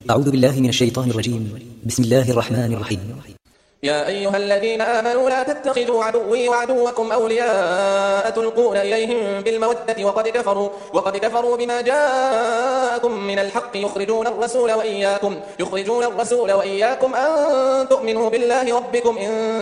أعوذ بالله من الشيطان الرجيم. بسم الله الرحمن الرحيم. يا أيها الذين آمنوا لا تتخذوا عدوي وعدوكم أولياء تلقون إليهم بالمودة وقد كفروا بما جاءكم من الحق يخرجون الرسول وإياكم أن تؤمنوا بالله ربكم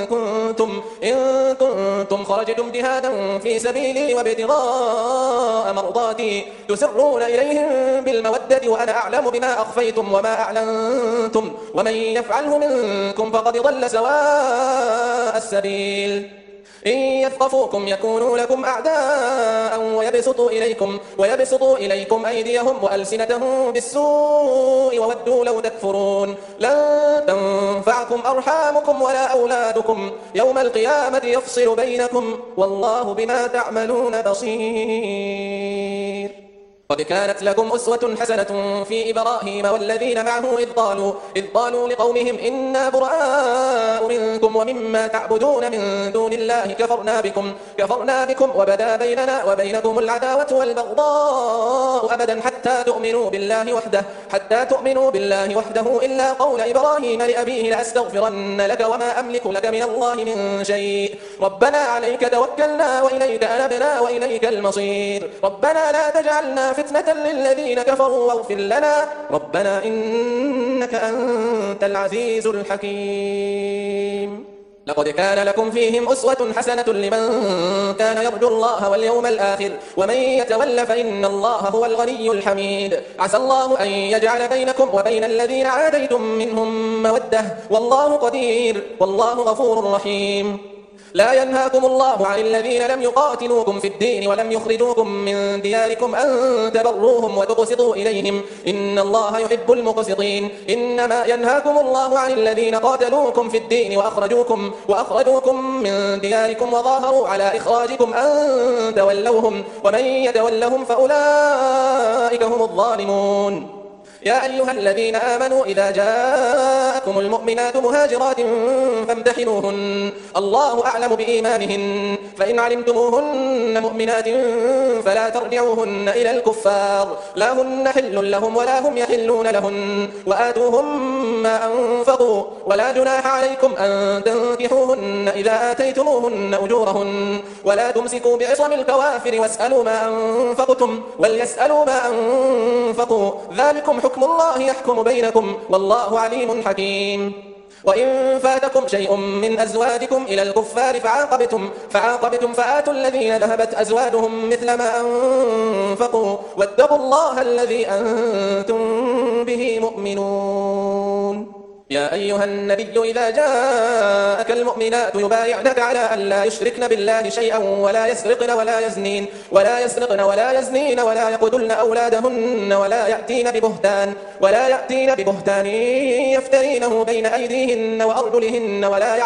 إن كنتم خرجتم جهادا في سبيلي وابتغاء مرضاتي تسرون إليهم بالمودة وأنا أعلم بما أخفيتم وما أعلنتم ومن يفعله منكم فقد ضل سواء السبيل. إن يثقفوكم يكونوا لكم أعداء ويبسطوا إليكم أيديهم وألسنتهم بالسوء وودوا لو تكفرون. لن تنفعكم أرحامكم ولا أولادكم يوم القيامة يفصل بينكم والله بما تعملون بصير. قد كانت لكم أسوة حسنة في إبراهيم والذين معه إذ قالوا لقومهم إنا براء منكم ومما تعبدون من دون الله كفرنا بكم وبدا بيننا وبينكم العداوة والبغضاء أبدا حتى تؤمنوا بالله وحده إلا قول إبراهيم لأبيه لأستغفرن لك وما أملك لك من الله من شيء ربنا عليك توكلنا وإليك أنبنا وإليك المصير ربنا لا تجعلنا فتنة للذين كفروا واغفر لنا ربنا إنك أنت العزيز الحكيم. لقد كان لكم فيهم أسوة حسنة لمن كان يرجو الله واليوم الآخر ومن يتول فإن الله هو الغني الحميد. عسى الله أن يجعل بينكم وبين الذين عاديتم منهم مودة والله قدير والله غفور رحيم. لا ينهاكم الله عن الذين لم يقاتلوكم في الدين ولم يخرجوكم من دياركم أن تبروهم وتقسطوا إليهم إن الله يحب المقسطين. إنما ينهاكم الله عن الذين قاتلوكم في الدين وأخرجوكم من دياركم وظاهروا على إخراجكم أن تولوهم ومن يتولهم فأولئك هم الظالمون. يا أيها الذين آمنوا إذا جاءكم المؤمنات مهاجرات فامتحنوهن الله أعلم بإيمانهن فإن علمتموهن مؤمنات فلا ترجعوهن إلى الكفار لا هن حل لهم ولا هم يحلون لهن وآتوهم ما أنفقوا ولا جناح عليكم أن تنكحوهن إذا آتيتموهن أجورهن ولا تمسكوا بعصم الكوافر واسألوا ما أنفقتم وليسألوا ما أنفقوا ذلكم حكم الله يحكم بينكم والله عليم حكيم. وإن فاتكم شيء من أزواجكم إلى الكفار فعاقبتم فآتوا الذين ذهبت أزواجهم مثل ما أنفقوا واتقوا الله الذي أنتم به مؤمنون. يا أيها النبي إذا جاءك المؤمنات يبايعنك على أن لا يشركن بالله شيئا ولا يسرقن ولا يزنين ولا يقتلن أولادهن ولا يأتين ببهتان يفترينه بين أيديهن وأرجلهن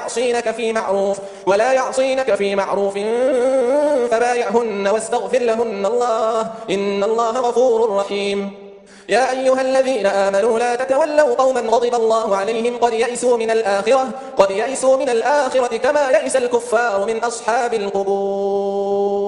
ولا يعصينك في معروف فبايعهن واستغفر لهن الله إن الله غفور رحيم. يا أيها الذين آمنوا لا تتولوا قوما غضب الله عليهم قد يئسوا من الآخرة كما يئس الكفار من أصحاب القبور.